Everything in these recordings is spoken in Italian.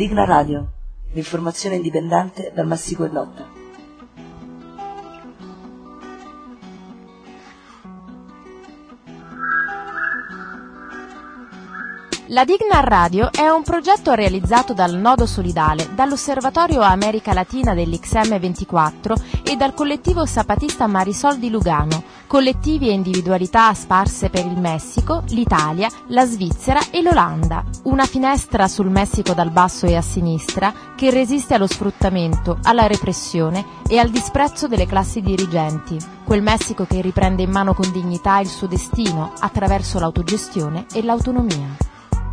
Digna Radio, l'informazione indipendente dal massiccio e lotta. La Digna Radio è un progetto realizzato dal Nodo Solidale, dall'Osservatorio America Latina dell'XM24 e dal collettivo zapatista Marisol di Lugano, collettivi e individualità sparse per il Messico, l'Italia, la Svizzera e l'Olanda. Una finestra sul Messico dal basso e a sinistra che resiste allo sfruttamento, alla repressione e al disprezzo delle classi dirigenti. Quel Messico che riprende in mano con dignità il suo destino attraverso l'autogestione e l'autonomia.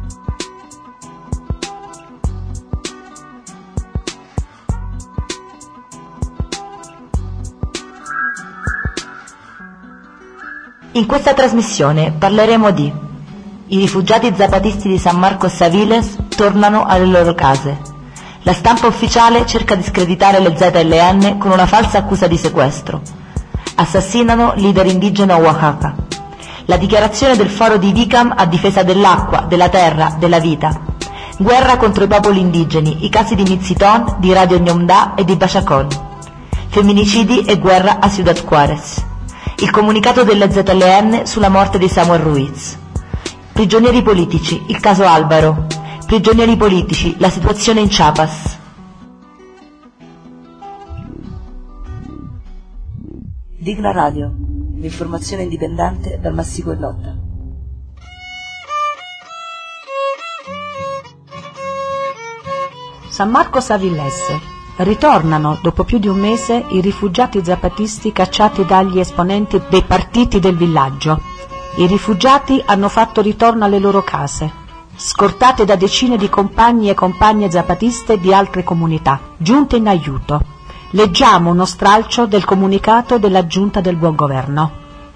In questa trasmissione parleremo di: i rifugiati zapatisti di San Marcos Aviles tornano alle loro case. La stampa ufficiale cerca di screditare le ZLN con una falsa accusa di sequestro. Assassinano leader indigeno a Oaxaca. La dichiarazione del foro di Vicam a difesa dell'acqua, della terra, della vita. Guerra contro i popoli indigeni, i casi di Miziton, di Radio Ñomdá e di Bachacón. Femminicidi e guerra a Ciudad Juárez. Il comunicato delle ZLN sulla morte di Samuel Ruiz. Prigionieri politici, il caso Álvaro. Prigionieri politici, la situazione in Chiapas. Digna Radio, l'informazione indipendente dal massiccio e lotta. San Marcos Aviles. Ritornano dopo più di un mese i rifugiati zapatisti cacciati dagli esponenti dei partiti del villaggio. I rifugiati hanno fatto ritorno alle loro case, scortate da decine di compagni e compagne zapatiste di altre comunità, giunte in aiuto. Leggiamo uno stralcio del comunicato della Giunta del Buon Governo.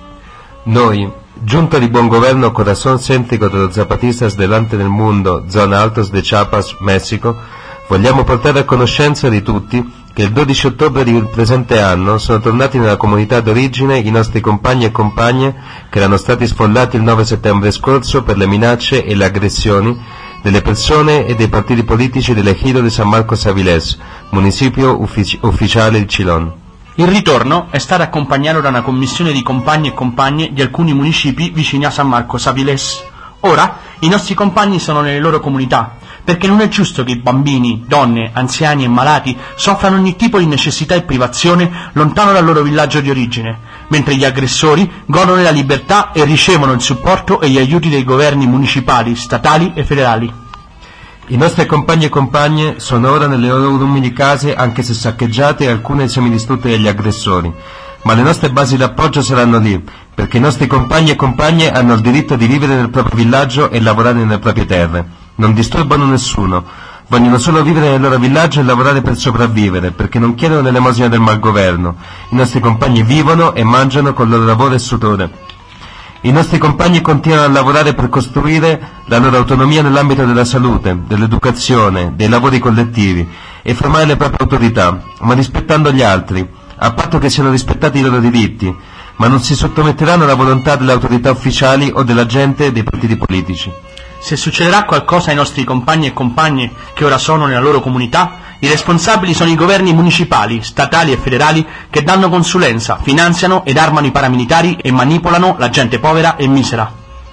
Noi, Giunta di Buon Governo Corazón Céntrico de los Zapatistas delante del Mundo, Zona Altos de Chiapas, Messico, vogliamo portare a conoscenza di tutti che il 12 ottobre del presente anno sono tornati nella comunità d'origine i nostri compagni e compagne che erano stati sfollati il 9 settembre scorso per le minacce e le aggressioni delle persone e dei partiti politici dell'Ejido di San Marcos Aviles, municipio ufficiale di Chilón. Il ritorno è stato accompagnato da una commissione di compagni e compagne di alcuni municipi vicini a San Marcos Aviles. Ora i nostri compagni sono nelle loro comunità, perché non è giusto che i bambini, donne, anziani e malati soffrano ogni tipo di necessità e privazione lontano dal loro villaggio di origine, mentre gli aggressori godono della libertà e ricevono il supporto e gli aiuti dei governi municipali, statali e federali. I nostri compagni e compagne sono ora nelle loro umili case, anche se saccheggiate e alcune semidistrutte dagli aggressori, ma le nostre basi d'appoggio saranno lì, perché i nostri compagni e compagne hanno il diritto di vivere nel proprio villaggio e lavorare nelle proprie terre. Non disturbano nessuno, vogliono solo vivere nel loro villaggio e lavorare per sopravvivere, perché non chiedono l'elemosina del malgoverno. I nostri compagni vivono e mangiano con il loro lavoro e sudore. I nostri compagni continuano a lavorare per costruire la loro autonomia nell'ambito della salute, dell'educazione, dei lavori collettivi e formare le proprie autorità, ma rispettando gli altri, a patto che siano rispettati i loro diritti, ma non si sottometteranno alla volontà delle autorità ufficiali o della gente e dei partiti politici. Se succederà qualcosa ai nostri compagni e compagne che ora sono nella loro comunità, i responsabili sono i governi municipali, statali e federali che danno consulenza, finanziano ed armano i paramilitari e manipolano la gente povera e misera.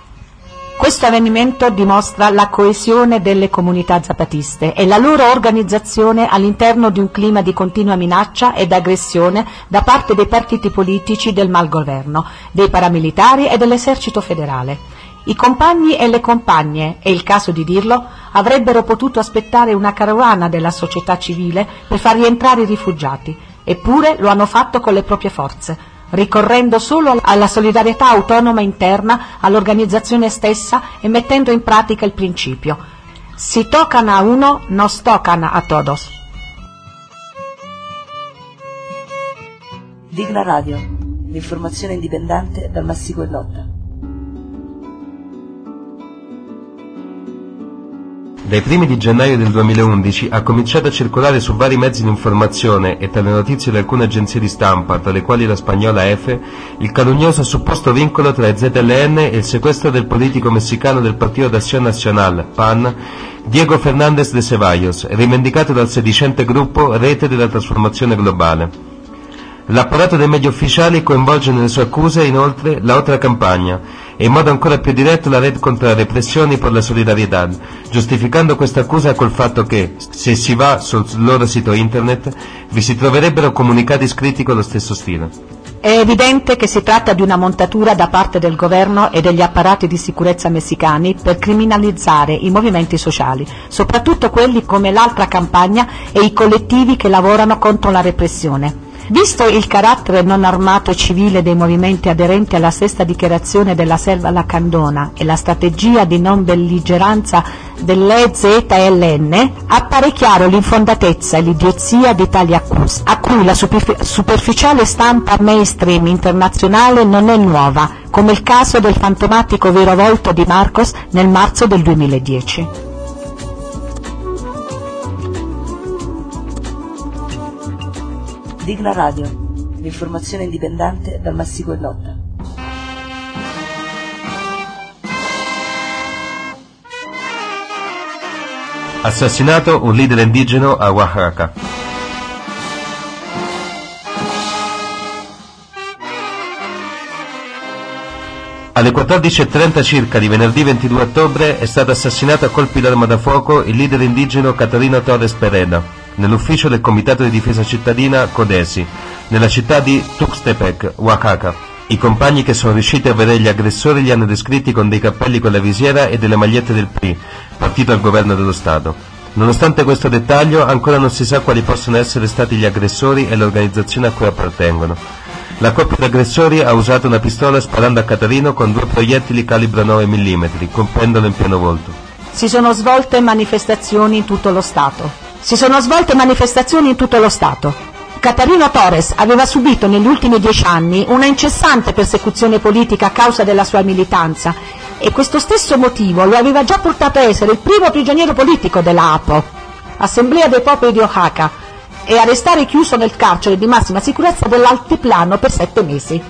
Questo avvenimento dimostra la coesione delle comunità zapatiste e la loro organizzazione all'interno di un clima di continua minaccia ed aggressione da parte dei partiti politici del malgoverno, dei paramilitari e dell'esercito federale. I compagni e le compagne, è il caso di dirlo, avrebbero potuto aspettare una carovana della società civile per far rientrare i rifugiati, eppure lo hanno fatto con le proprie forze, ricorrendo solo alla solidarietà autonoma interna all'organizzazione stessa e mettendo in pratica il principio: si tocan a uno, nos tocan a todos. Digna Radio, l'informazione indipendente dal massiccio e lotta. Dai primi di gennaio del 2011 ha cominciato a circolare su vari mezzi di informazione e tra le notizie di alcune agenzie di stampa, tra le quali la spagnola EFE, il calunnoso supposto vincolo tra ZLN e il sequestro del politico messicano del Partido de Acción Nacional, PAN, Diego Fernández de Ceballos, rivendicato dal sedicente gruppo Rete della Trasformazione Globale. L'apparato dei media ufficiali coinvolge nelle sue accuse inoltre la otra campagna e in modo ancora più diretto la Red contra la repressione per la Solidaridad, giustificando questa accusa col fatto che, se si va sul loro sito internet, vi si troverebbero comunicati scritti con lo stesso stile. È evidente che si tratta di una montatura da parte del governo e degli apparati di sicurezza messicani per criminalizzare i movimenti sociali, soprattutto quelli come l'altra campagna e i collettivi che lavorano contro la repressione. Visto il carattere non armato civile dei movimenti aderenti alla sesta dichiarazione della Selva Lacandona e la strategia di non belligeranza dell'EZLN, appare chiaro l'infondatezza e l'idiozia di tali accuse, a cui la superficiale stampa mainstream internazionale non è nuova, come il caso del fantomatico vero volto di Marcos nel marzo del 2010. Digna Radio, l'informazione indipendente dal massiccio in lotta. Assassinato un leader indigeno a Oaxaca. Alle 14:30 circa di venerdì 22 ottobre è stato assassinato a colpi d'arma da fuoco il leader indigeno Catarino Torres Pereda nell'ufficio del Comitato di Difesa Cittadina Codesi, nella città di Tuxtepec, Oaxaca. I compagni che sono riusciti a vedere gli aggressori li hanno descritti con dei cappelli con la visiera e delle magliette del PRI, partito al governo dello Stato. Nonostante questo dettaglio, ancora non si sa quali possono essere stati gli aggressori e l'organizzazione a cui appartengono. La coppia di aggressori ha usato una pistola sparando a Catarino con 2 proiettili calibro 9 mm, colpendolo in pieno volto. Si sono svolte manifestazioni in tutto lo Stato. Catarino Torres aveva subito negli ultimi 10 anni una incessante persecuzione politica a causa della sua militanza e questo stesso motivo lo aveva già portato a essere il primo prigioniero politico della APO, Assemblea dei Popoli di Oaxaca, e a restare chiuso nel carcere di massima sicurezza dell'Altiplano per 7 mesi.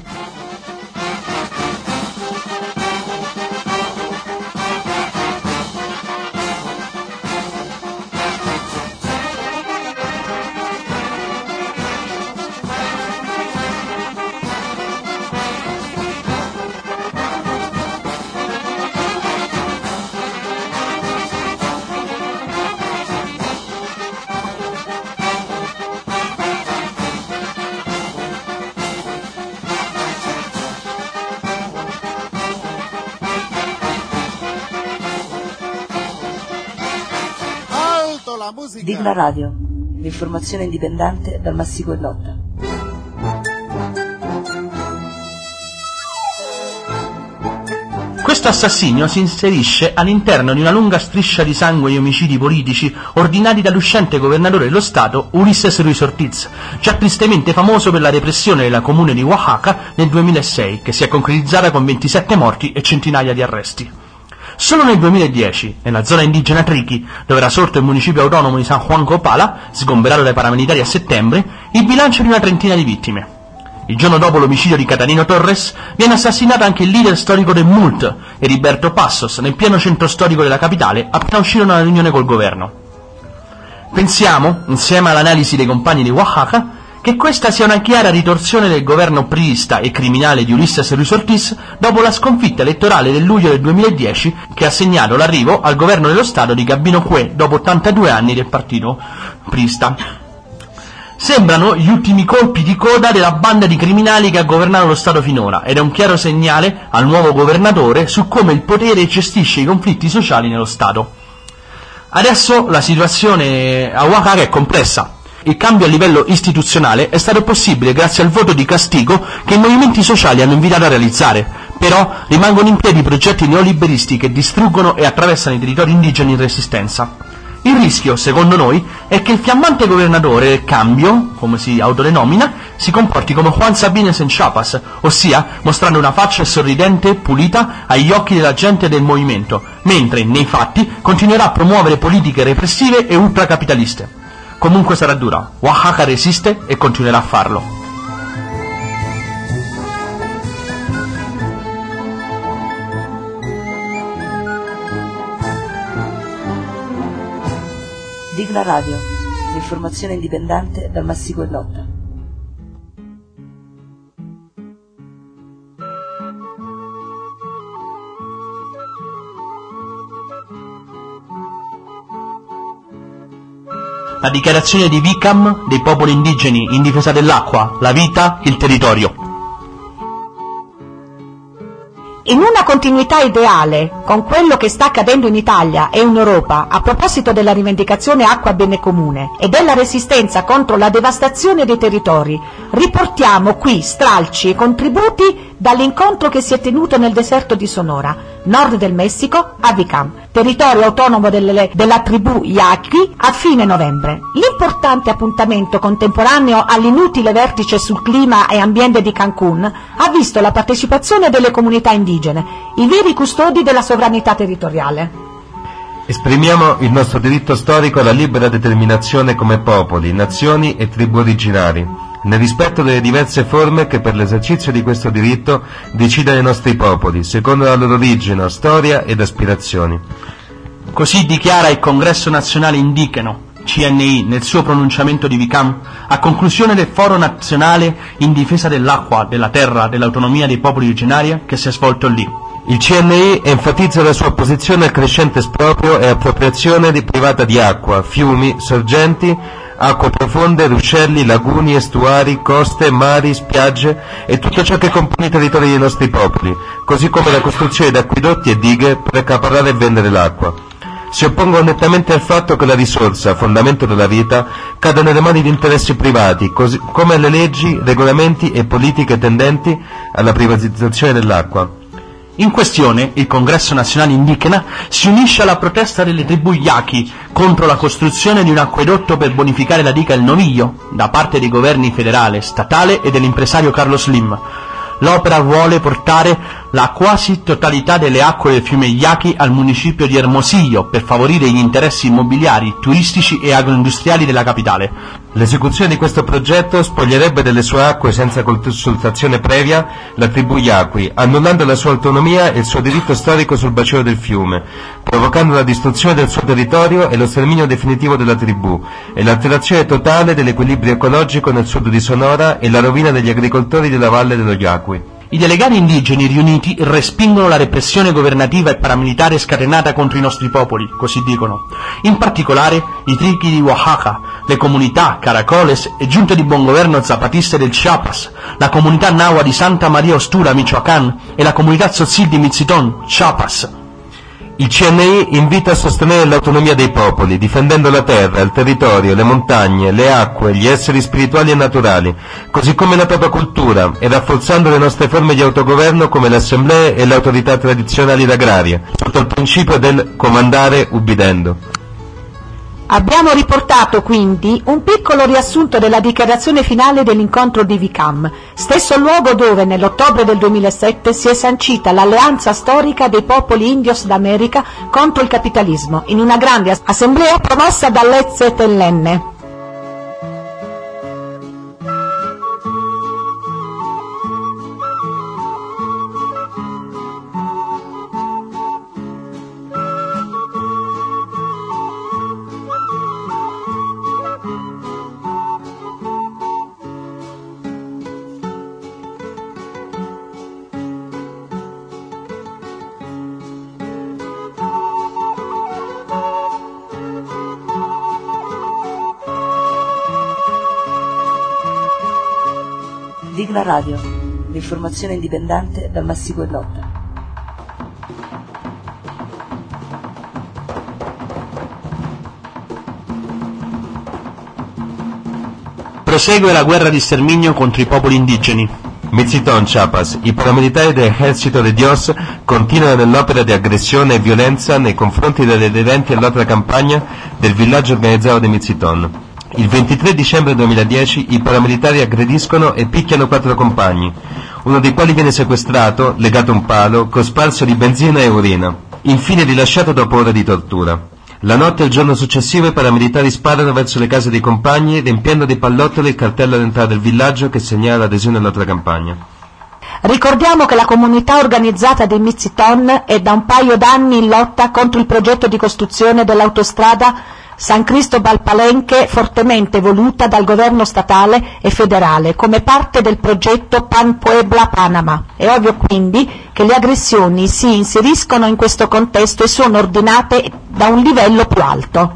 Digna Radio, l'informazione indipendente dal massiccio in lotta. Questo assassinio si inserisce all'interno di una lunga striscia di sangue e omicidi politici ordinati dall'uscente governatore dello Stato Ulises Ruiz Ortiz, già tristemente famoso per la repressione della comune di Oaxaca nel 2006, che si è concretizzata con 27 morti e centinaia di arresti. Solo nel 2010, nella zona indigena Triqui, dove era sorto il municipio autonomo di San Juan Copala, sgomberato dai paramilitari a settembre, il bilancio di una trentina di vittime. Il giorno dopo l'omicidio di Catarino Torres, viene assassinato anche il leader storico del MULT, Heriberto Passos, nel pieno centro storico della capitale, appena uscito da una riunione col governo. Pensiamo, insieme all'analisi dei compagni di Oaxaca, che questa sia una chiara ritorsione del governo priista e criminale di Ulises Ruiz Ortiz dopo la sconfitta elettorale del luglio del 2010 che ha segnato l'arrivo al governo dello Stato di Gabino Cue dopo 82 anni del partito priista. Sembrano gli ultimi colpi di coda della banda di criminali che ha governato lo Stato finora ed è un chiaro segnale al nuovo governatore su come il potere gestisce i conflitti sociali nello Stato. Adesso la situazione a Oaxaca è complessa. Il cambio a livello istituzionale è stato possibile grazie al voto di castigo che i movimenti sociali hanno invitato a realizzare, però rimangono in piedi progetti neoliberisti che distruggono e attraversano i territori indigeni in resistenza. Il rischio, secondo noi, è che il fiammante governatore del cambio, come si autodenomina, si comporti come Juan Sabines in Chiapas, ossia mostrando una faccia sorridente e pulita agli occhi della gente del movimento, mentre nei fatti continuerà a promuovere politiche repressive e ultracapitaliste. Comunque sarà dura, Oaxaca resiste e continuerà a farlo. Digna Radio, l'informazione indipendente dal massiccio e lotta. La dichiarazione di Vicam dei popoli indigeni in difesa dell'acqua, la vita, il territorio. In una continuità ideale con quello che sta accadendo in Italia e in Europa a proposito della rivendicazione acqua bene comune e della resistenza contro la devastazione dei territori, riportiamo qui stralci e contributi dall'incontro che si è tenuto nel deserto di Sonora, nord del Messico, a Vicam, territorio autonomo della tribù Yaqui, a fine novembre. L'importante appuntamento contemporaneo all'inutile vertice sul clima e ambiente di Cancun ha visto la partecipazione delle comunità indigene, i veri custodi della sovranità territoriale. Esprimiamo il nostro diritto storico alla libera determinazione come popoli, nazioni e tribù originari, nel rispetto delle diverse forme che per l'esercizio di questo diritto decidono i nostri popoli, secondo la loro origine, storia ed aspirazioni. Così dichiara il Congresso Nazionale Indigeno, CNI, nel suo pronunciamento di Vicam, a conclusione del Foro Nazionale in difesa dell'acqua, della terra, dell'autonomia dei popoli originari che si è svolto lì. Il CNI enfatizza la sua opposizione al crescente esproprio e appropriazione privata di acqua, fiumi, sorgenti, acque profonde, ruscelli, laguni, estuari, coste, mari, spiagge e tutto ciò che compone i territori dei nostri popoli, così come la costruzione di acquedotti e dighe per accaparrare e vendere l'acqua. Si oppongono nettamente al fatto che la risorsa, fondamento della vita, cada nelle mani di interessi privati, così come alle leggi, regolamenti e politiche tendenti alla privatizzazione dell'acqua. In questione, il Congresso Nazionale Indigena si unisce alla protesta delle tribù Yaqui contro la costruzione di un acquedotto per bonificare la diga El Novillo da parte dei governi federale, statale e dell'impresario Carlos Slim. L'opera vuole portare la quasi totalità delle acque del fiume Yaqui al municipio di Hermosillo per favorire gli interessi immobiliari, turistici e agroindustriali della capitale. L'esecuzione di questo progetto spoglierebbe delle sue acque senza consultazione previa la tribù Yaqui, annullando la sua autonomia e il suo diritto storico sul bacino del fiume, provocando la distruzione del suo territorio e lo sterminio definitivo della tribù, e l'alterazione totale dell'equilibrio ecologico nel sud di Sonora e la rovina degli agricoltori della valle dello Yaqui. I delegati indigeni riuniti respingono la repressione governativa e paramilitare scatenata contro i nostri popoli, così dicono. In particolare i trichi di Oaxaca, le comunità Caracoles e giunte di buon governo zapatiste del Chiapas, la comunità Nahua di Santa Maria Ostura, Michoacán, e la comunità Tzotzil di Mitzitón, Chiapas. Il CNI invita a sostenere l'autonomia dei popoli, difendendo la terra, il territorio, le montagne, le acque, gli esseri spirituali e naturali, così come la propria cultura, e rafforzando le nostre forme di autogoverno come le assemblee e le autorità tradizionali ed agrarie, sotto il principio del comandare ubbidendo. Abbiamo riportato quindi un piccolo riassunto della dichiarazione finale dell'incontro di Vicam, stesso luogo dove nell'ottobre del 2007 si è sancita l'alleanza storica dei popoli indios d'America contro il capitalismo, in una grande assemblea promossa dall'EZLN. Digna Radio, l'informazione indipendente dal massiccio e lotta. Prosegue la guerra di sterminio contro i popoli indigeni. Mitzitón, Chiapas, i paramilitari dell'Ejército de Dios continuano nell'opera di aggressione e violenza nei confronti degli aderenti all'altra campagna del villaggio organizzato di Mitzitón. Il 23 dicembre 2010 i paramilitari aggrediscono e picchiano 4 compagni, uno dei quali viene sequestrato, legato a un palo, cosparso di benzina e urina, infine rilasciato dopo ore di tortura. La notte e il giorno successivo i paramilitari sparano verso le case dei compagni, riempiendo di pallottole il cartello d'entrata del villaggio che segnala l'adesione all'altra campagna. Ricordiamo che la comunità organizzata di Mizziton è da un paio d'anni in lotta contro il progetto di costruzione dell'autostrada San Cristobal Palenque, fortemente voluta dal governo statale e federale come parte del progetto Pan Puebla Panama. È ovvio quindi che le aggressioni si inseriscono in questo contesto e sono ordinate da un livello più alto.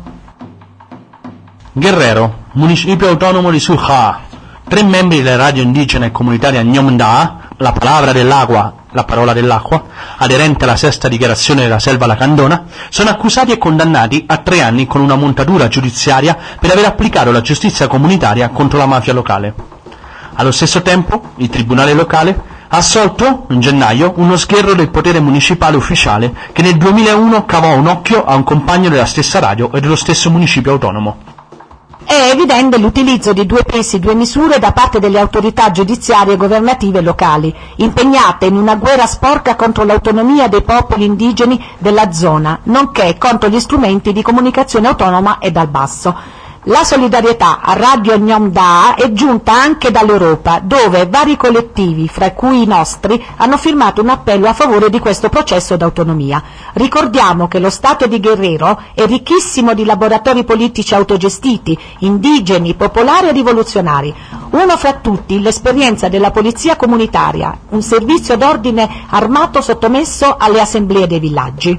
Guerrero, municipio autonomo di Suja. 3 membri della radio indigena e comunitaria Ñom-Da, la parola dell'acqua, aderente alla sesta dichiarazione della selva lacandona, sono accusati e condannati a 3 anni con una montatura giudiziaria per aver applicato la giustizia comunitaria contro la mafia locale. Allo stesso tempo, il tribunale locale ha assolto, in gennaio, uno sgherro del potere municipale ufficiale che nel 2001 cavò un occhio a un compagno della stessa radio e dello stesso municipio autonomo. È evidente l'utilizzo di 2 pesi, 2 misure da parte delle autorità giudiziarie e governative locali, impegnate in una guerra sporca contro l'autonomia dei popoli indigeni della zona, nonché contro gli strumenti di comunicazione autonoma e dal basso. La solidarietà a Radio Ñom-Da è giunta anche dall'Europa, dove vari collettivi, fra cui i nostri, hanno firmato un appello a favore di questo processo d'autonomia. Ricordiamo che lo Stato di Guerrero è ricchissimo di laboratori politici autogestiti, indigeni, popolari e rivoluzionari. Uno fra tutti l'esperienza della polizia comunitaria, un servizio d'ordine armato sottomesso alle assemblee dei villaggi.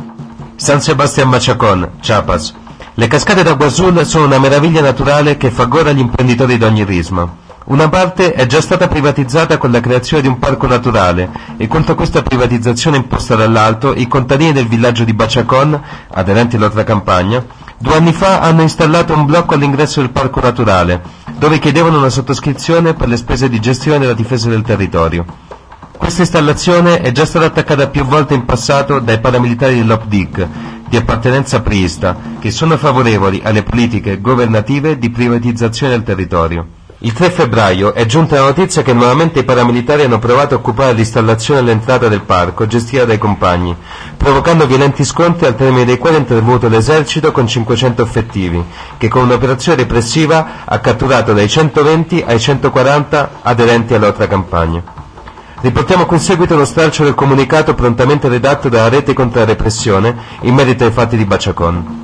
San Sebastián Machacón, Chiapas. Le cascate d'acqua azul sono una meraviglia naturale che fa gola agli imprenditori di ogni risma. Una parte è già stata privatizzata con la creazione di un parco naturale e contro questa privatizzazione imposta dall'alto i contadini del villaggio di Bachacón, aderenti all'altra campagna, 2 anni fa hanno installato un blocco all'ingresso del parco naturale, dove chiedevano una sottoscrizione per le spese di gestione e la difesa del territorio. Questa installazione è già stata attaccata più volte in passato dai paramilitari dell'OPDIC, di appartenenza priista, che sono favorevoli alle politiche governative di privatizzazione del territorio. Il 3 febbraio è giunta la notizia che nuovamente i paramilitari hanno provato a occupare l'installazione all'entrata del parco, gestita dai compagni, provocando violenti scontri al termine dei quali è intervenuto l'esercito con 500 effettivi, che con un'operazione repressiva ha catturato dai 120 ai 140 aderenti all'altra campagna. Riportiamo qui in seguito uno stralcio del comunicato prontamente redatto dalla rete contro la repressione in merito ai fatti di Bachacón.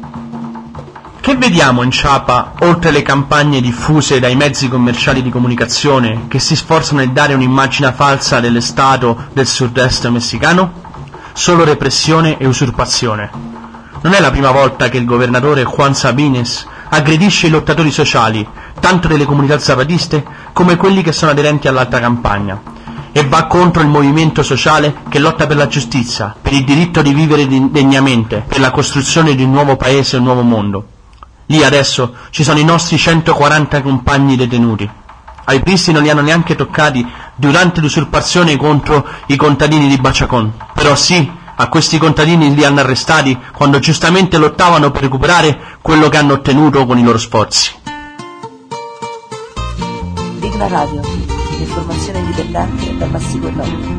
Che vediamo in Chiapa, oltre le campagne diffuse dai mezzi commerciali di comunicazione che si sforzano di dare un'immagine falsa dello Stato del sud-est messicano? Solo repressione e usurpazione. Non è la prima volta che il governatore Juan Sabines aggredisce i lottatori sociali, tanto delle comunità zapatiste come quelli che sono aderenti all'altra campagna, e va contro il movimento sociale che lotta per la giustizia, per il diritto di vivere degnamente, per la costruzione di un nuovo paese e un nuovo mondo. Lì adesso ci sono i nostri 140 compagni detenuti. Ai pristi non li hanno neanche toccati durante l'usurpazione contro i contadini di Bachacón, però sì, a questi contadini li hanno arrestati quando giustamente lottavano per recuperare quello che hanno ottenuto con i loro sforzi. Digna Radio, l'informazione indipendente dal massiccio enorme.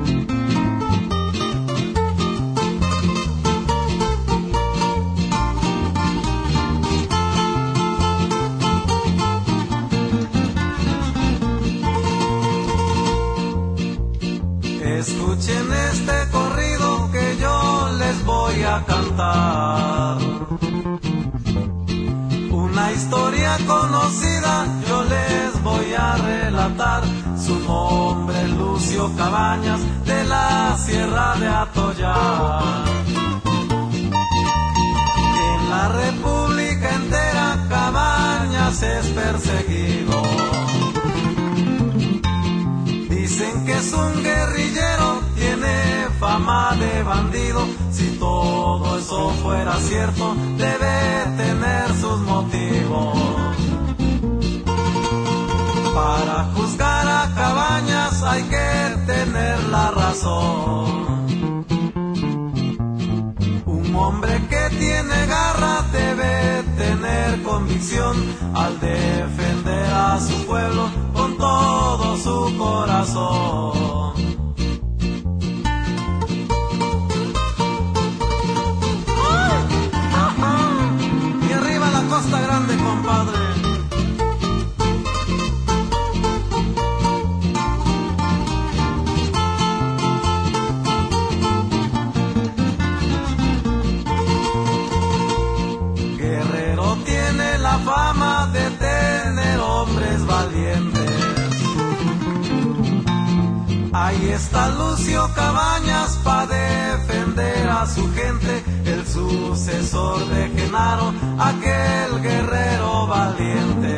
Escuchen este corrido que yo les voy a cantar. Una historia conocida yo les voy a relatar. Su nombre es Lucio Cabañas de la Sierra de Atoyac. En la República entera Cabañas es perseguido. Dicen que es un guerrillero, tiene fama de bandido. Si todo eso fuera cierto, debe tener sus motivos. Para juzgar a Cabañas hay que tener la razón. Un hombre que tiene garra debe tener condición. convicción al defender a su pueblo con todo su corazón. Y arriba la Costa Grande, compadre. La fama de tener hombres valientes. Ahí está Lucio Cabañas para defender a su gente, el sucesor de Genaro, aquel guerrero valiente.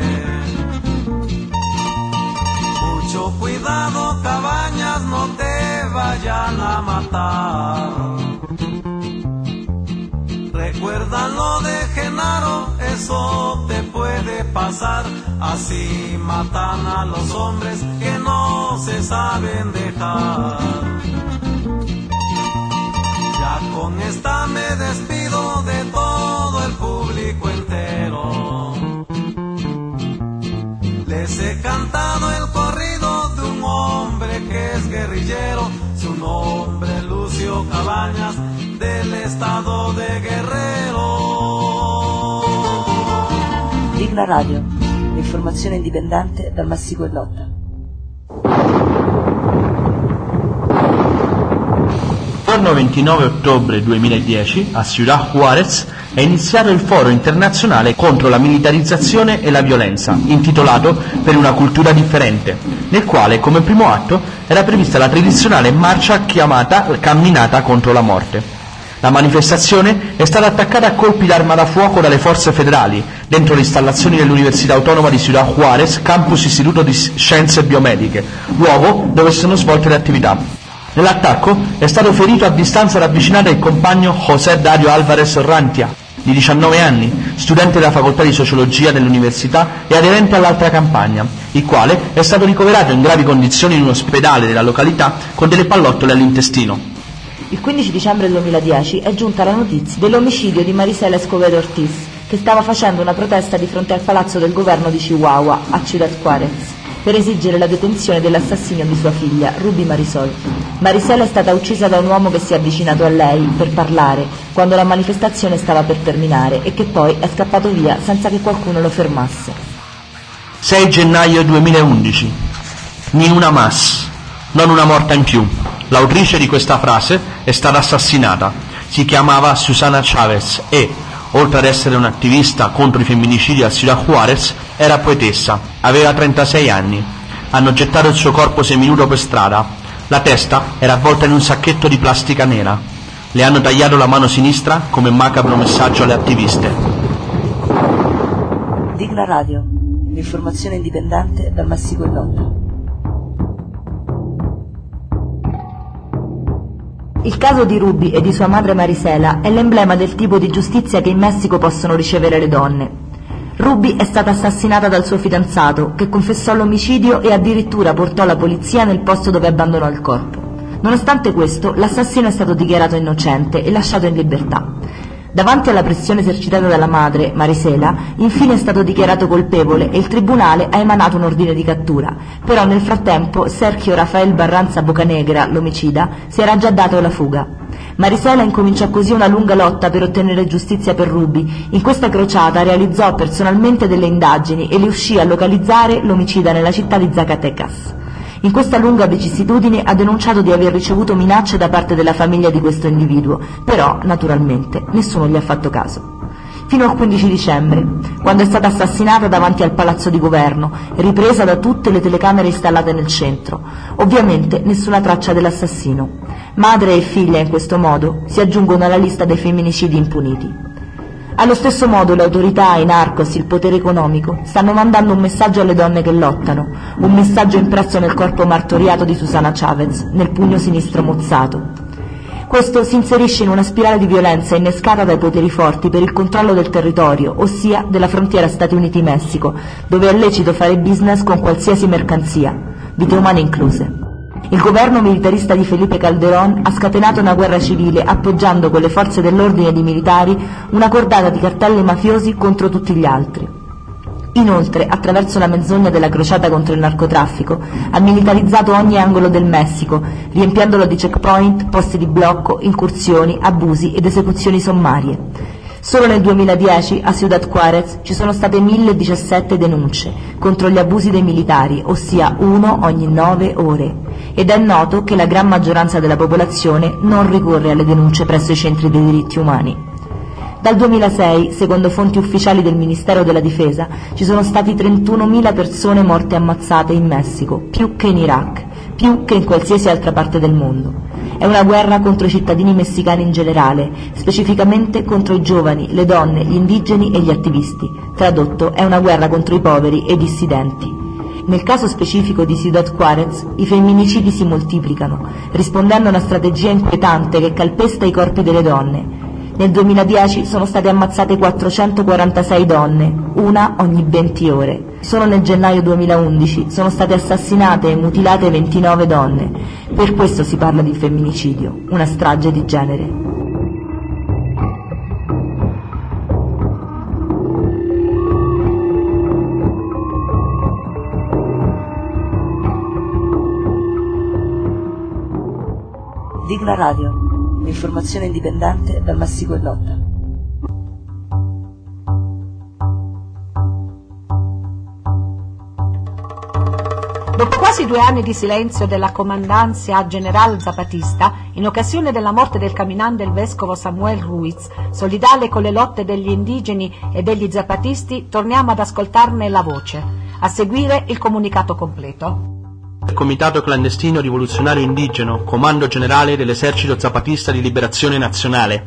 Mucho cuidado, Cabañas, no te vayan a matar. Recuerda lo de Genaro, eso te puede pasar. Así matan a los hombres que no se saben dejar. Ya con esta me despido de todo el público entero. Les he cantado el corrido de un hombre que es guerrillero. Su nombre Lucio Cabañas, del estado de Guerrero. Digna Radio, l'informazione indipendente dal massiccio e lotta. Il giorno 29 ottobre 2010 a Ciudad Juárez è iniziato il foro internazionale contro la militarizzazione e la violenza, intitolato Per una cultura differente, nel quale come primo atto era prevista la tradizionale marcia chiamata Camminata contro la morte. La manifestazione è stata attaccata a colpi d'arma da fuoco dalle forze federali dentro le installazioni dell'Università Autonoma di Ciudad Juárez, campus Istituto di Scienze Biomediche, luogo dove si sono svolte le attività. Nell'attacco è stato ferito a distanza ravvicinata il compagno José Dario Álvarez Rantia, di 19 anni, studente della facoltà di sociologia dell'università e aderente all'altra campagna, il quale è stato ricoverato in gravi condizioni in un ospedale della località con delle pallottole all'intestino. Il 15 dicembre 2010 è giunta la notizia dell'omicidio di Marisela Escobedo Ortiz, che stava facendo una protesta di fronte al palazzo del governo di Chihuahua, a Ciudad Juárez, per esigere la detenzione dell'assassinio di sua figlia, Ruby Marisol. Marisela è stata uccisa da un uomo che si è avvicinato a lei per parlare, quando la manifestazione stava per terminare, e che poi è scappato via senza che qualcuno lo fermasse. 6 gennaio 2011. Ni una más, non una morta in più. L'autrice di questa frase è stata assassinata. Si chiamava Susana Chavez e, oltre ad essere un'attivista contro i femminicidi a Ciudad Juárez, era poetessa. Aveva 36 anni. Hanno gettato il suo corpo seminudo per strada. La testa era avvolta in un sacchetto di plastica nera. Le hanno tagliato la mano sinistra come macabro messaggio alle attiviste. Digna Radio, l'informazione indipendente dal massiccio e lotta. Il caso di Ruby e di sua madre Marisela è l'emblema del tipo di giustizia che in Messico possono ricevere le donne. Ruby è stata assassinata dal suo fidanzato, che confessò l'omicidio e addirittura portò la polizia nel posto dove abbandonò il corpo. Nonostante questo, l'assassino è stato dichiarato innocente e lasciato in libertà. Davanti alla pressione esercitata dalla madre, Marisela, infine è stato dichiarato colpevole e il tribunale ha emanato un ordine di cattura. Però nel frattempo Sergio Rafael Barranza Bocanegra, l'omicida, si era già dato alla fuga. Marisela incominciò così una lunga lotta per ottenere giustizia per Ruby. In questa crociata realizzò personalmente delle indagini e riuscì a localizzare l'omicida nella città di Zacatecas. In questa lunga vicissitudine ha denunciato di aver ricevuto minacce da parte della famiglia di questo individuo, però, naturalmente, nessuno gli ha fatto caso. Fino al 15 dicembre, quando è stata assassinata davanti al palazzo di governo, ripresa da tutte le telecamere installate nel centro. Ovviamente nessuna traccia dell'assassino. Madre e figlia, in questo modo, si aggiungono alla lista dei femminicidi impuniti. Allo stesso modo le autorità, i narcos, il potere economico stanno mandando un messaggio alle donne che lottano, un messaggio impresso nel corpo martoriato di Susana Chavez, nel pugno sinistro mozzato. Questo si inserisce in una spirale di violenza innescata dai poteri forti per il controllo del territorio, ossia della frontiera Stati Uniti-Messico, dove è lecito fare business con qualsiasi mercanzia, vite umane incluse. Il governo militarista di Felipe Calderón ha scatenato una guerra civile appoggiando con le forze dell'ordine e di militari una cordata di cartelli mafiosi contro tutti gli altri. Inoltre, attraverso la menzogna della crociata contro il narcotraffico, ha militarizzato ogni angolo del Messico, riempiendolo di checkpoint, posti di blocco, incursioni, abusi ed esecuzioni sommarie. Solo nel 2010 a Ciudad Juárez ci sono state 1017 denunce contro gli abusi dei militari, ossia 1 ogni 9 ore. Ed è noto che la gran maggioranza della popolazione non ricorre alle denunce presso i centri dei diritti umani. Dal 2006, secondo fonti ufficiali del Ministero della Difesa, ci sono stati 31.000 persone morte ammazzate in Messico, più che in Iraq, più che in qualsiasi altra parte del mondo. È una guerra contro i cittadini messicani in generale, specificamente contro i giovani, le donne, gli indigeni e gli attivisti. Tradotto, è una guerra contro i poveri e i dissidenti. Nel caso specifico di Ciudad Juárez, i femminicidi si moltiplicano, rispondendo a una strategia inquietante che calpesta i corpi delle donne. Nel 2010 sono state ammazzate 446 donne, una ogni 20 ore. Solo nel gennaio 2011 sono state assassinate e mutilate 29 donne. Per questo si parla di femminicidio, una strage di genere. Digna Radio, l'informazione indipendente dal massicolo in lotta. Dopo quasi 2 anni di silenzio della Comandancia General Zapatista, in occasione della morte del caminante il vescovo Samuel Ruiz, solidale con le lotte degli indigeni e degli zapatisti, torniamo ad ascoltarne la voce. A seguire il comunicato completo. Il Comitato Clandestino Rivoluzionario Indigeno, Comando Generale dell'Esercito Zapatista di Liberazione Nazionale.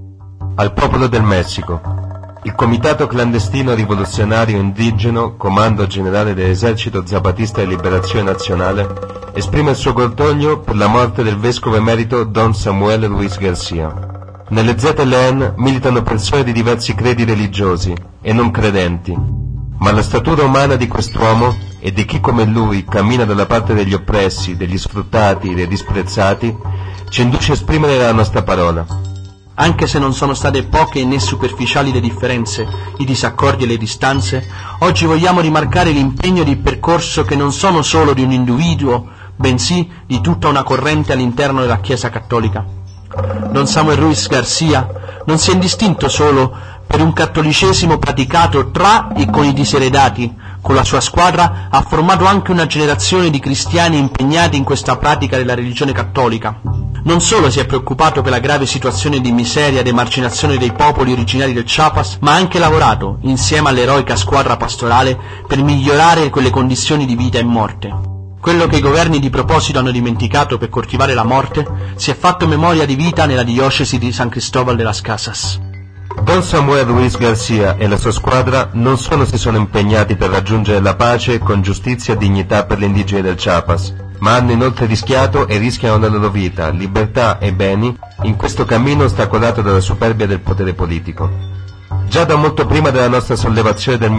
Al popolo del Messico. Il Comitato Clandestino Rivoluzionario Indigeno, Comando Generale dell'Esercito Zapatista di Liberazione Nazionale, esprime il suo cordoglio per la morte del vescovo emerito Don Samuel Ruiz Garcia. Nelle ZLN militano persone di diversi credi religiosi e non credenti, ma la statura umana di quest'uomo e di chi come lui cammina dalla parte degli oppressi, degli sfruttati, dei disprezzati, ci induce a esprimere la nostra parola. Anche se non sono state poche né superficiali le differenze, i disaccordi e le distanze, oggi vogliamo rimarcare l'impegno di percorso che non sono solo di un individuo, bensì di tutta una corrente all'interno della Chiesa Cattolica. Don Samuel Ruiz Garcia non si è indistinto solo per un cattolicesimo praticato tra e con i diseredati. Con la sua squadra ha formato anche una generazione di cristiani impegnati in questa pratica della religione cattolica. Non solo si è preoccupato per la grave situazione di miseria ed emarginazione dei popoli originari del Chiapas, ma ha anche lavorato, insieme all'eroica squadra pastorale, per migliorare quelle condizioni di vita e morte. Quello che i governi di proposito hanno dimenticato per coltivare la morte, si è fatto memoria di vita nella diocesi di San Cristóbal de las Casas. Don Samuel Ruiz Garcia e la sua squadra non solo si sono impegnati per raggiungere la pace con giustizia e dignità per gli indigeni del Chiapas, ma hanno inoltre rischiato e rischiano la loro vita, libertà e beni in questo cammino ostacolato dalla superbia del potere politico. Già da molto prima della nostra sollevazione del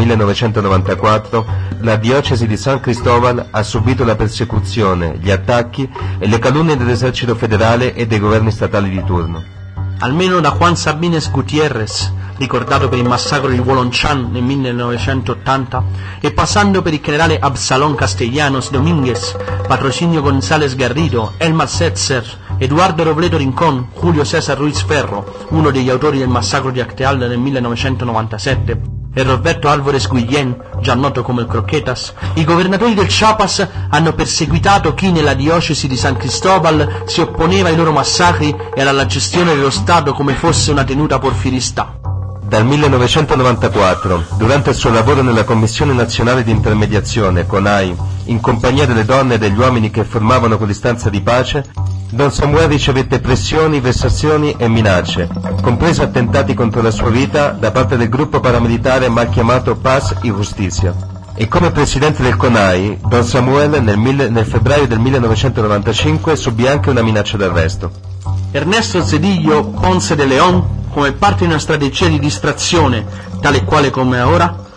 1994, la diocesi di San Cristóbal ha subito la persecuzione, gli attacchi e le calunnie dell'esercito federale e dei governi statali di turno. Almeno da Juan Sabines Gutiérrez, ricordato per il massacro di Wolonchan nel 1980, e passando per il generale Absalón Castellanos Domínguez, Patrocinio González Garrido, Elmar Setzer, Eduardo Robledo Rincón, Julio César Ruiz Ferro, uno degli autori del massacro di Acteal nel 1997, e Roberto Álvarez Guillén, già noto come il Croquetas, i governatori del Chiapas hanno perseguitato chi nella diocesi di San Cristóbal si opponeva ai loro massacri e alla gestione dello Stato come fosse una tenuta porfirista. Dal 1994, durante il suo lavoro nella Commissione Nazionale di Intermediazione, CONAI, in compagnia delle donne e degli uomini che formavano quell'istanza di pace, Don Samuel ricevette pressioni, vessazioni e minacce, compresi attentati contro la sua vita da parte del gruppo paramilitare mal chiamato Paz y Justicia. E come presidente del CONAI, Don Samuel nel febbraio del 1995 subì anche una minaccia d'arresto. Ernesto Zedillo Ponce de León, come parte di una strategia di distrazione, tale e quale come ora,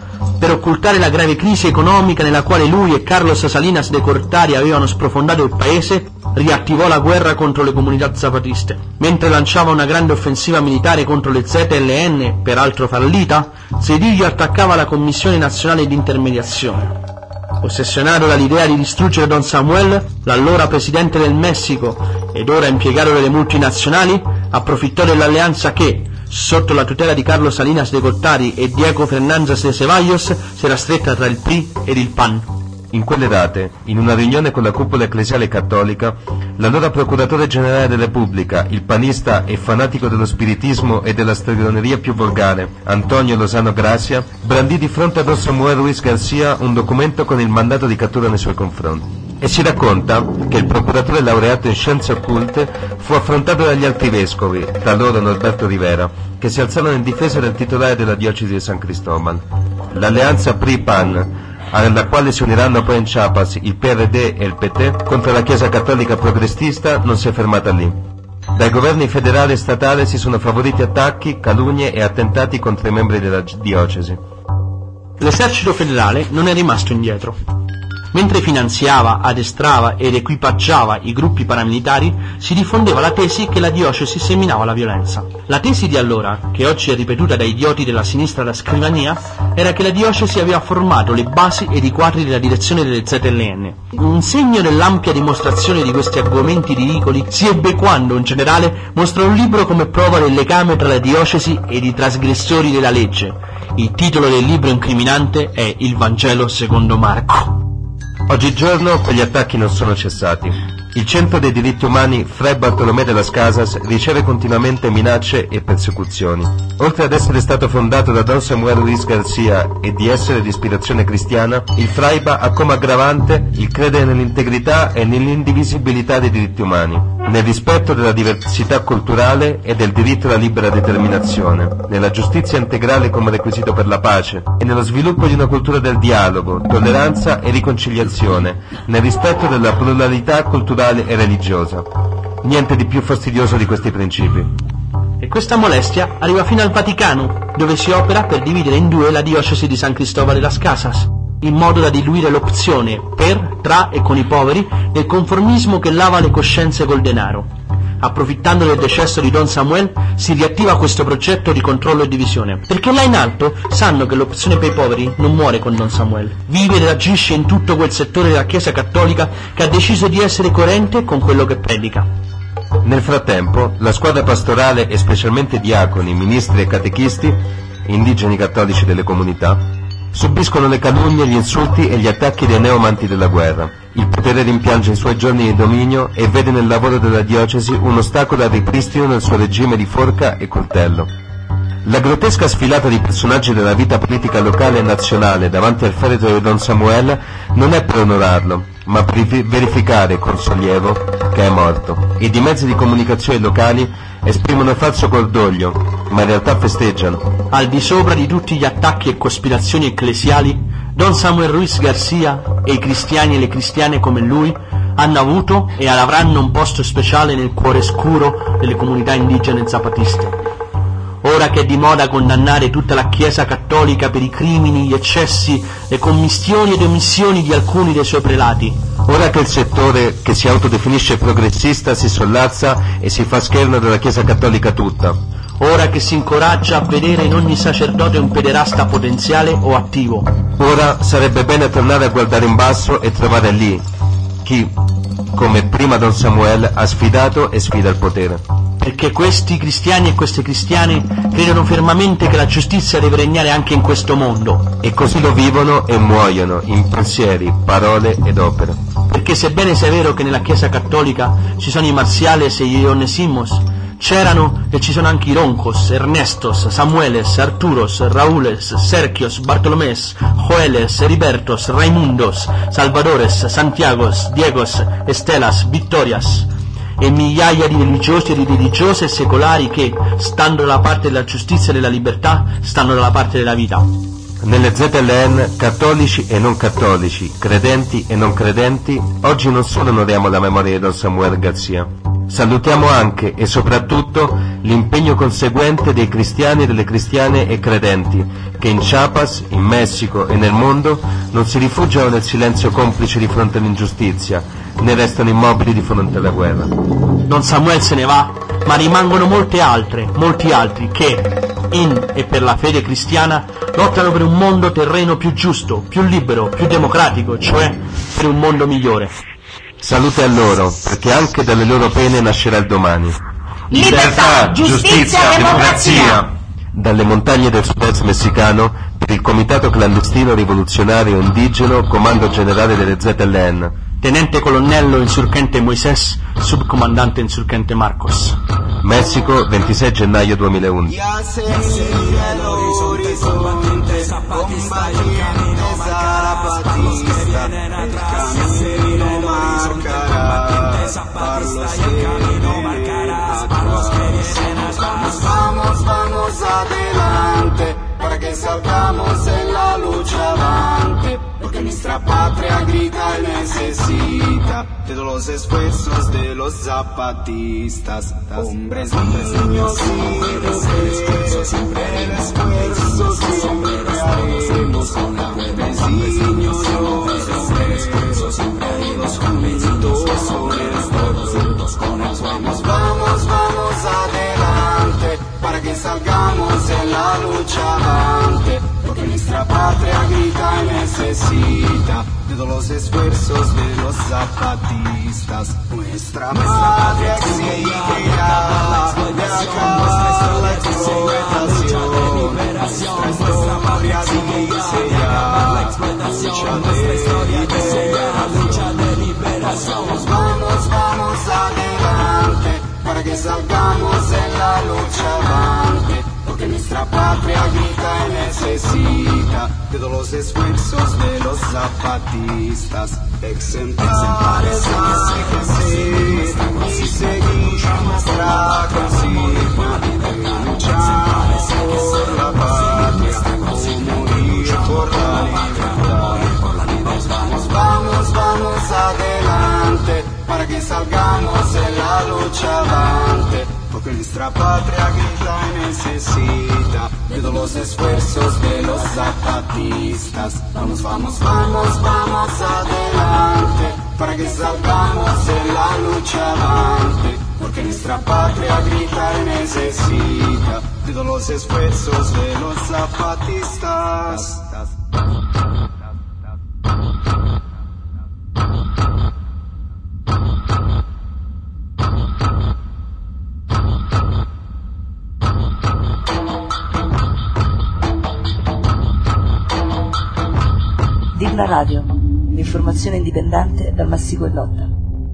per occultare la grave crisi economica nella quale lui e Carlos Salinas de Gortari avevano sprofondato il paese, riattivò la guerra contro le comunità zapatiste. Mentre lanciava una grande offensiva militare contro le ZLN, peraltro fallita, Zedillo attaccava la Commissione Nazionale di Intermediazione. Ossessionato dall'idea di distruggere Don Samuel, l'allora presidente del Messico ed ora impiegato delle multinazionali, approfittò dell'alleanza che, sotto la tutela di Carlos Salinas de Gortari e Diego Fernández de Ceballos, si era stretta tra il PRI ed il PAN. In quelle date, in una riunione con la cupola ecclesiale cattolica, l'allora procuratore generale della Repubblica, il panista e fanatico dello spiritismo e della stregoneria più volgare, Antonio Lozano Gracia, brandì di fronte a Don Samuel Ruiz Garcia un documento con il mandato di cattura nei suoi confronti. E si racconta che il procuratore laureato in scienze occulte fu affrontato dagli altri vescovi, tra loro Norberto Rivera, che si alzarono in difesa del titolare della diocesi di San Cristóbal. L'alleanza PRI-PAN, alla quale si uniranno poi in Chiapas il PRD e il PT, contro la Chiesa Cattolica progressista, non si è fermata lì. Dai governi federale e statale si sono favoriti attacchi, calunnie e attentati contro i membri della diocesi. L'esercito federale non è rimasto indietro. Mentre finanziava, addestrava ed equipaggiava i gruppi paramilitari, si diffondeva la tesi che la diocesi seminava la violenza. La tesi di allora, che oggi è ripetuta da idioti della sinistra da scrivania, era che la diocesi aveva formato le basi ed i quadri della direzione delle ZLN. Un segno dell'ampia dimostrazione di questi argomenti ridicoli si ebbe quando, in generale, mostrò un libro come prova del legame tra la diocesi ed i trasgressori della legge. Il titolo del libro incriminante è Il Vangelo secondo Marco. Oggigiorno quegli attacchi non sono cessati. Il centro dei diritti umani Fray Bartolomé de las Casas riceve continuamente minacce e persecuzioni. Oltre ad essere stato fondato da Don Samuel Ruiz Garcia e di essere di ispirazione cristiana, il Fraiba ha come aggravante il credere nell'integrità e nell'indivisibilità dei diritti umani, nel rispetto della diversità culturale e del diritto alla libera determinazione, nella giustizia integrale come requisito per la pace e nello sviluppo di una cultura del dialogo, tolleranza e riconciliazione, nel rispetto della pluralità culturale e religiosa. Niente di più fastidioso di questi principi. E questa molestia arriva fino al Vaticano, dove si opera per dividere in due la diocesi di San Cristóbal de las Casas, in modo da diluire l'opzione per, tra e con i poveri del conformismo che lava le coscienze col denaro. Approfittando del decesso di Don Samuel, si riattiva questo progetto di controllo e divisione, perché là in alto sanno che l'opzione per i poveri non muore con Don Samuel, vive ed agisce in tutto quel settore della Chiesa Cattolica che ha deciso di essere coerente con quello che predica. Nel frattempo, la squadra pastorale e specialmente diaconi, ministri e catechisti, indigeni cattolici delle comunità, subiscono le calunnie, gli insulti e gli attacchi dei neomanti della guerra. Il potere rimpiange i suoi giorni di dominio e vede nel lavoro della diocesi un ostacolo al ripristino del suo regime di forca e coltello. La grottesca sfilata di personaggi della vita politica locale e nazionale davanti al feretro di Don Samuel non è per onorarlo, ma per verificare con sollievo che è morto. I mezzi di comunicazione locali esprimono falso cordoglio, ma in realtà festeggiano. Al di sopra di tutti gli attacchi e cospirazioni ecclesiali, Don Samuel Ruiz Garcia e i cristiani e le cristiane come lui hanno avuto e avranno un posto speciale nel cuore scuro delle comunità indigene zapatiste. Ora che è di moda condannare tutta la Chiesa Cattolica per i crimini, gli eccessi, le commistioni ed omissioni di alcuni dei suoi prelati. Ora che il settore che si autodefinisce progressista si sollazza e si fa scherno della Chiesa Cattolica tutta. Ora che si incoraggia a vedere in ogni sacerdote un pederasta potenziale o attivo. Ora sarebbe bene tornare a guardare in basso e trovare lì chi, come prima Don Samuel, ha sfidato e sfida il potere. Perché questi cristiani e queste cristiane credono fermamente che la giustizia deve regnare anche in questo mondo. E così lo vivono e muoiono in pensieri, parole ed opere. Perché sebbene sia vero che nella Chiesa Cattolica ci sono i Marciales e gli Onesimos, c'erano e ci sono anche i Roncos, Ernestos, Samueles, Arturos, Raules, Sergios, Bartolomés, Joeles, Heribertos, Raimundos, Salvadores, Santiagos, Diegos, Estelas, Victorias e migliaia di religiosi e di religiose secolari che, stando dalla parte della giustizia e della libertà, stanno dalla parte della vita. Nelle ZLN, cattolici e non cattolici, credenti e non credenti, oggi non solo onoriamo la memoria di Don Samuel Garcia, Salutiamo anche e soprattutto l'impegno conseguente dei cristiani e delle cristiane e credenti che in Chiapas, in Messico e nel mondo non si rifugiano nel silenzio complice di fronte all'ingiustizia, né restano immobili di fronte alla guerra. Don Samuel se ne va, ma rimangono molti altri che, in e per la fede cristiana, lottano per un mondo terreno più giusto, più libero, più democratico, cioè per un mondo migliore. Salute a loro, perché anche dalle loro pene nascerà il domani. Libertà, giustizia, democrazia! Dalle montagne del sud-est messicano, per il Comitato Clandestino Rivoluzionario Indigeno, Comando Generale delle ZLN. Tenente Colonnello Insurgente Moisés, Subcomandante Insurgente Marcos. Messico, 26 gennaio 2011. Vamos adelante, para que salgamos en la lucha avante, porque nuestra patria grita y necesita de todos los esfuerzos de los zapatistas. Hombres, niños y mujeres, siempre el esfuerzo siempre haremos, hombres, niños y mujeres, siempre unidos con el vamos adelante, para que salgamos en la lucha avante, porque nuestra patria grita y necesita de todos los esfuerzos de los zapatistas. Nuestra patria exige ya de acabar la explotación. Nuestra patria dice ya lucha de liberación. Vamos adelante, para que salgamos en la lucha avante, porque nuestra patria grita y necesita de todos los esfuerzos de los zapatistas. Exemplares y seguir nuestra consigna, luchar por la patria o morir por la libertad. Vamos adelante, para que salgamos en la lucha avante, porque nuestra patria grita y necesita de todos los esfuerzos de los zapatistas. Vamos adelante, para que salgamos en la lucha avante, porque nuestra patria grita y necesita de todos los esfuerzos de los zapatistas. Digna Radio, l'informazione indipendente dal massicolo in lotta.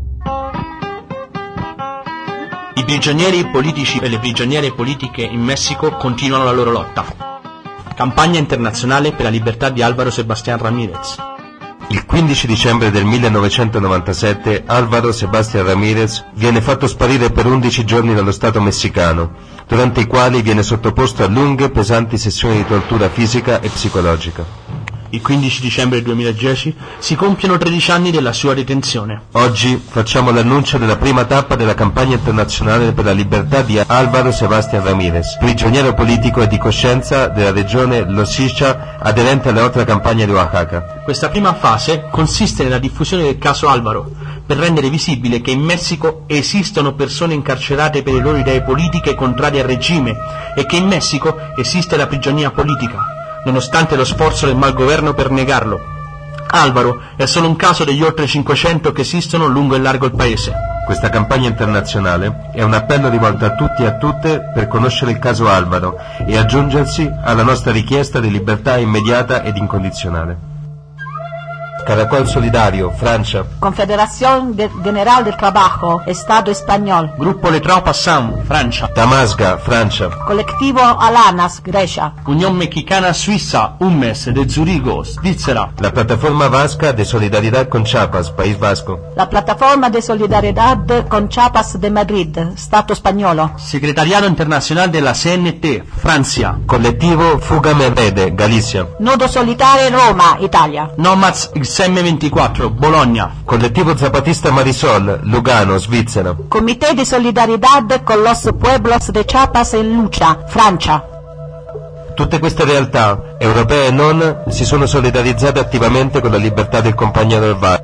I prigionieri politici e le prigioniere politiche in Messico continuano la loro lotta. Campagna internazionale per la libertà di Álvaro Sebastián Ramírez. Il 15 dicembre del 1997 Álvaro Sebastián Ramírez viene fatto sparire per 11 giorni dallo Stato messicano, durante i quali viene sottoposto a lunghe e pesanti sessioni di tortura fisica e psicologica. Il 15 dicembre 2010 si compiono 13 anni della sua detenzione. Oggi facciamo l'annuncio della prima tappa della campagna internazionale per la libertà di Álvaro Sebastián Ramírez, prigioniero politico e di coscienza della regione Los Ischia, aderente alla otra campagna di Oaxaca. Questa prima fase consiste nella diffusione del caso Álvaro, per rendere visibile che in Messico esistono persone incarcerate per le loro idee politiche contrarie al regime e che in Messico esiste la prigionia politica, nonostante lo sforzo del malgoverno per negarlo. Álvaro è solo un caso degli oltre 500 che esistono lungo e largo il paese. Questa campagna internazionale è un appello rivolto a tutti e a tutte per conoscere il caso Álvaro e aggiungersi alla nostra richiesta di libertà immediata ed incondizionale. Caracol Solidario, Francia. Confederación General del Trabajo, Estado Español. Gruppo Le Trois Passants, Francia. Damasga, Francia. Colectivo Alanas, Grecia. Unión Mexicana Suiza, UMES, de Zurigo, Svizzera. La Plataforma Vasca de Solidaridad con Chiapas, País Vasco. La Plataforma de Solidaridad con Chiapas de Madrid, Stato Spagnolo. Secretariado Internacional de la CNT, Francia. Collettivo Fuga Merede, Galicia. Nodo Solidale Roma, Italia. Nomads XM24, Bologna. Collettivo Zapatista Marisol, Lugano, Svizzera. Comité de Solidaridad con los Pueblos de Chiapas en Lucha, Francia. Tutte queste realtà, europee e non, si sono solidarizzate attivamente con la libertà del compagno del Var.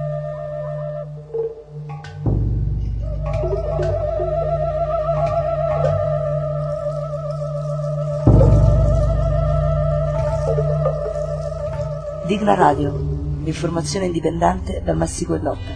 Digna Radio, l'informazione indipendente dal massicolo e lotta.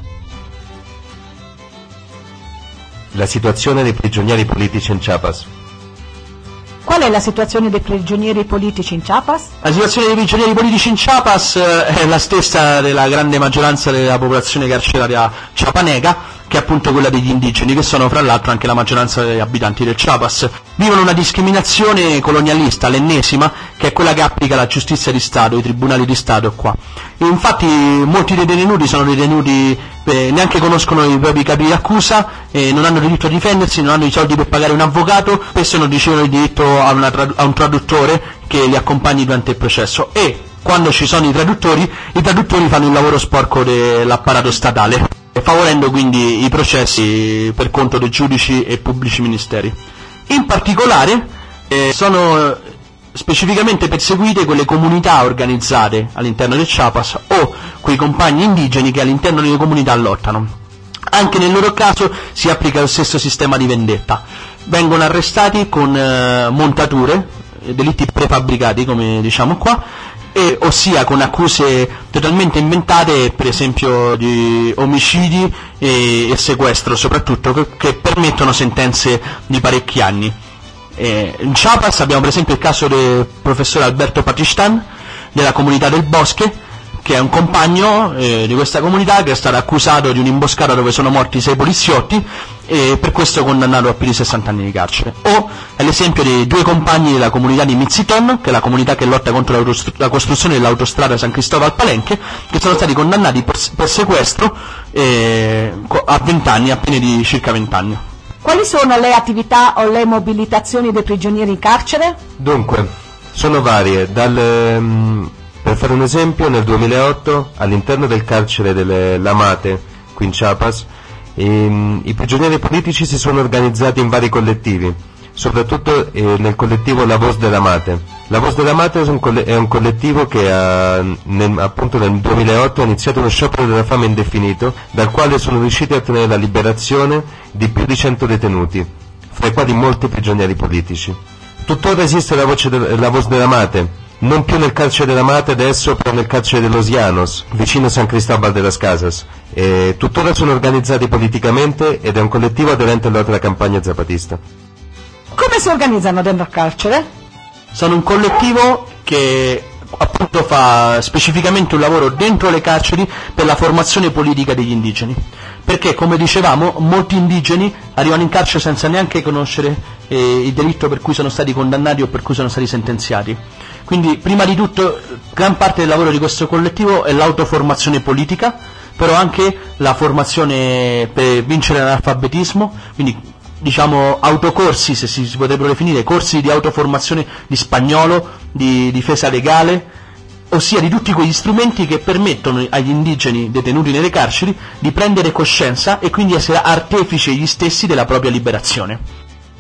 La situazione dei prigionieri politici in Chiapas. Qual è la situazione dei prigionieri politici in Chiapas? La situazione dei prigionieri politici in Chiapas è la stessa della grande maggioranza della popolazione carceraria chiapanega, che è appunto quella degli indigeni, che sono fra l'altro anche la maggioranza degli abitanti del Chiapas. Vivono una discriminazione colonialista, l'ennesima, che è quella che applica la giustizia di Stato, i tribunali di Stato qua. E infatti molti dei detenuti sono detenuti, neanche conoscono i propri capi di accusa, non hanno diritto a difendersi, non hanno i soldi per pagare un avvocato, spesso non ricevono il diritto a un traduttore che li accompagni durante il processo, e quando ci sono i traduttori fanno il lavoro sporco dell'apparato statale, favorendo quindi i processi per conto dei giudici e pubblici ministeri. In particolare sono specificamente perseguite quelle comunità organizzate all'interno del Chiapas o quei compagni indigeni che all'interno delle comunità lottano. Anche nel loro caso si applica lo stesso sistema di vendetta. Vengono arrestati con montature, delitti prefabbricati come diciamo qua, ossia con accuse totalmente inventate, per esempio di omicidi e sequestro soprattutto, che permettono sentenze di parecchi anni. In Chiapas abbiamo per esempio il caso del professore Alberto Patistan della comunità del Bosque, che è un compagno di questa comunità, che è stato accusato di un'imboscata dove sono morti 6 poliziotti e per questo condannato a più di 60 anni di carcere. O è l'esempio dei 2 compagni della comunità di Mizziton, che è la comunità che lotta contro la costruzione dell'autostrada San Cristoforo al Palenque, che sono stati condannati per sequestro a 20 anni, a pene di circa 20 anni. Quali sono le attività o le mobilitazioni dei prigionieri in carcere? Dunque, sono varie. Per fare un esempio, nel 2008 all'interno del carcere delle Lamate, qui in Chiapas, i prigionieri politici si sono organizzati in vari collettivi, soprattutto nel collettivo La Voz de Lamate. La Voz de Lamate è un collettivo che appunto nel 2008 ha iniziato uno sciopero della fame indefinito, dal quale sono riusciti a ottenere la liberazione di più di 100 detenuti, fra i quali molti prigionieri politici. Tuttora esiste la Voz de Lamate, non più nel carcere della Mate adesso, però nel carcere de Los Llanos, vicino San Cristóbal de las Casas. Tuttora sono organizzati politicamente ed è un collettivo aderente alla campagna zapatista. Come si organizzano dentro il carcere? Sono un collettivo che appunto fa specificamente un lavoro dentro le carceri per la formazione politica degli indigeni, perché come dicevamo molti indigeni arrivano in carcere senza neanche conoscere il delitto per cui sono stati condannati o per cui sono stati sentenziati. Quindi prima di tutto gran parte del lavoro di questo collettivo è l'autoformazione politica, però anche la formazione per vincere l'analfabetismo, quindi diciamo autocorsi, se si potrebbero definire, corsi di autoformazione di spagnolo, di difesa legale, ossia di tutti quegli strumenti che permettono agli indigeni detenuti nelle carceri di prendere coscienza e quindi essere artefici egli stessi della propria liberazione.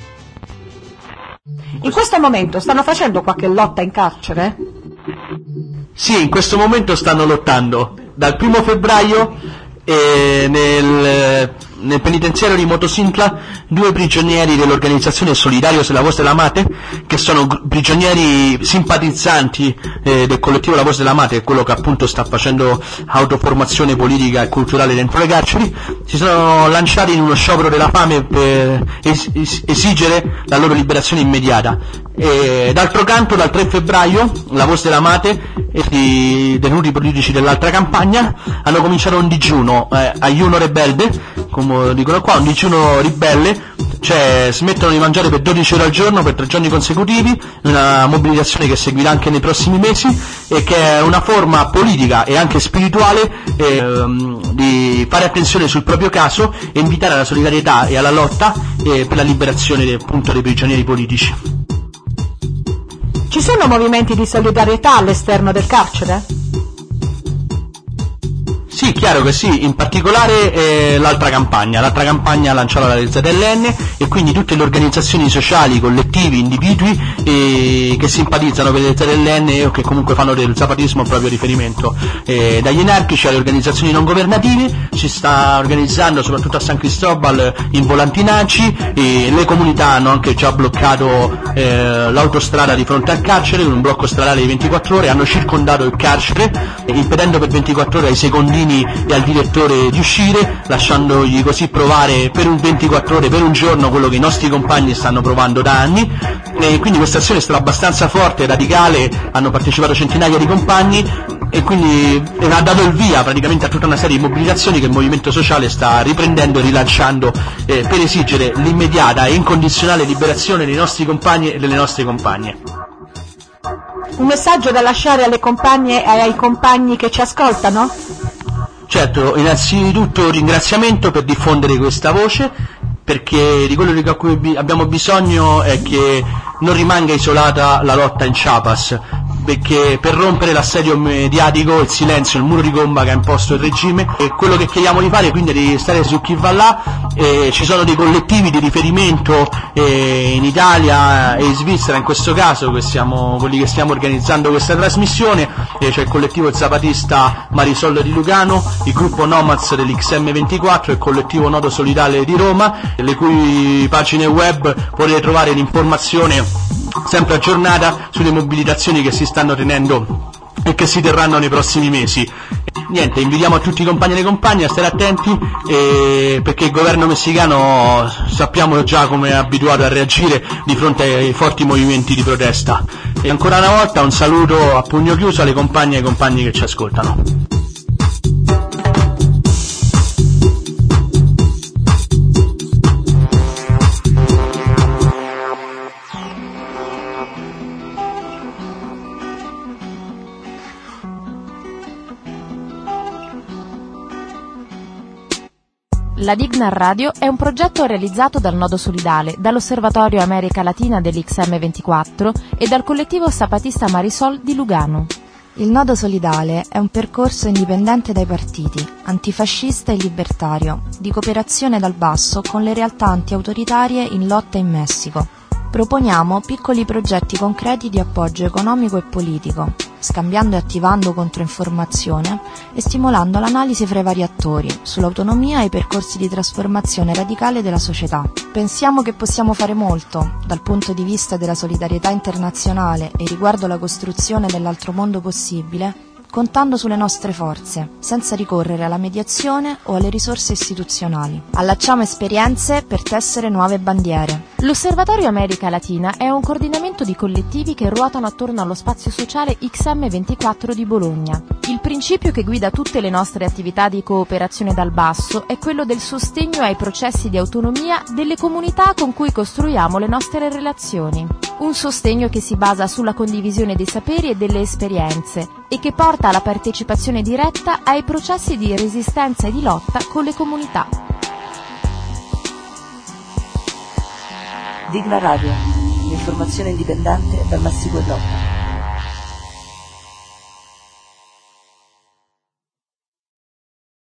In questo momento stanno facendo qualche lotta in carcere? Sì, in questo momento stanno lottando. Dal 1 febbraio nel penitenziario di Motosintla 2 prigionieri dell'organizzazione Solidarios La Voz de Lamate, che sono prigionieri simpatizzanti del collettivo La Voz de Lamate, quello che appunto sta facendo autoformazione politica e culturale dentro le carceri, si sono lanciati in uno sciopero della fame per esigere la loro liberazione immediata. D'altro canto, dal 3 febbraio La Voz de Lamate e i detenuti politici dell'altra campagna hanno cominciato un digiuno, ayuno rebelde, come dicono qua, un digiuno ribelle, cioè smettono di mangiare per 12 ore al giorno per 3 giorni consecutivi, una mobilitazione che seguirà anche nei prossimi mesi e che è una forma politica e anche spirituale di fare attenzione sul proprio caso e invitare alla solidarietà e alla lotta per la liberazione appunto dei prigionieri politici. Ci sono movimenti di solidarietà all'esterno del carcere? Sì, chiaro che sì, in particolare l'altra campagna lanciata dalle ZLN, e quindi tutte le organizzazioni sociali, collettivi, individui che simpatizzano per le ZLN o che comunque fanno del zapatismo il proprio riferimento, dagli anarchici alle organizzazioni non governative. Si sta organizzando soprattutto a San Cristobal in volantinaggi, e le comunità hanno anche già bloccato l'autostrada di fronte al carcere con un blocco stradale di 24 ore, hanno circondato il carcere impedendo per 24 ore ai secondini e al direttore di uscire, lasciandogli così provare per un 24 ore, per un giorno, quello che i nostri compagni stanno provando da anni. E quindi questa azione è stata abbastanza forte, radicale, hanno partecipato centinaia di compagni, e quindi ha dato il via praticamente a tutta una serie di mobilitazioni che il movimento sociale sta riprendendo e rilanciando per esigere l'immediata e incondizionale liberazione dei nostri compagni e delle nostre compagne. Un messaggio da lasciare alle compagne e ai compagni che ci ascoltano? Certo, innanzitutto un ringraziamento per diffondere questa voce, perché di quello di cui abbiamo bisogno è che non rimanga isolata la lotta in Chiapas, perché per rompere l'assedio mediatico, il silenzio, il muro di gomma che ha imposto il regime, e quello che chiediamo di fare quindi è di stare su chi va là. Ci sono dei collettivi di riferimento in Italia e in Svizzera in questo caso, quelli che stiamo organizzando questa trasmissione. C'è il collettivo zapatista Marisol di Lugano, il gruppo Nomads dell'XM24 e il collettivo Nodo Solidale di Roma, le cui pagine web potete trovare l'informazione sempre aggiornata sulle mobilitazioni che si stanno tenendo e che si terranno nei prossimi mesi. Niente, invitiamo a tutti i compagni e le compagne a stare attenti, perché il governo messicano sappiamo già come è abituato a reagire di fronte ai forti movimenti di protesta. E ancora una volta un saluto a pugno chiuso alle compagne e ai compagni che ci ascoltano. La Digna Radio è un progetto realizzato dal Nodo Solidale, dall'Osservatorio America Latina dell'XM24 e dal collettivo zapatista Marisol di Lugano. Il Nodo Solidale è un percorso indipendente dai partiti, antifascista e libertario, di cooperazione dal basso con le realtà antiautoritarie in lotta in Messico. Proponiamo piccoli progetti concreti di appoggio economico e politico, scambiando e attivando controinformazione e stimolando l'analisi fra i vari attori sull'autonomia e i percorsi di trasformazione radicale della società. Pensiamo che possiamo fare molto dal punto di vista della solidarietà internazionale e riguardo alla costruzione dell'altro mondo possibile, contando sulle nostre forze, senza ricorrere alla mediazione o alle risorse istituzionali. Allacciamo esperienze per tessere nuove bandiere. L'Osservatorio America Latina è un coordinamento di collettivi che ruotano attorno allo spazio sociale XM24 di Bologna. Il principio che guida tutte le nostre attività di cooperazione dal basso è quello del sostegno ai processi di autonomia delle comunità con cui costruiamo le nostre relazioni. Un sostegno che si basa sulla condivisione dei saperi e delle esperienze e che porta alla partecipazione diretta ai processi di resistenza e di lotta con le comunità. Digna Radio, l'informazione indipendente dal massicolo e lotta.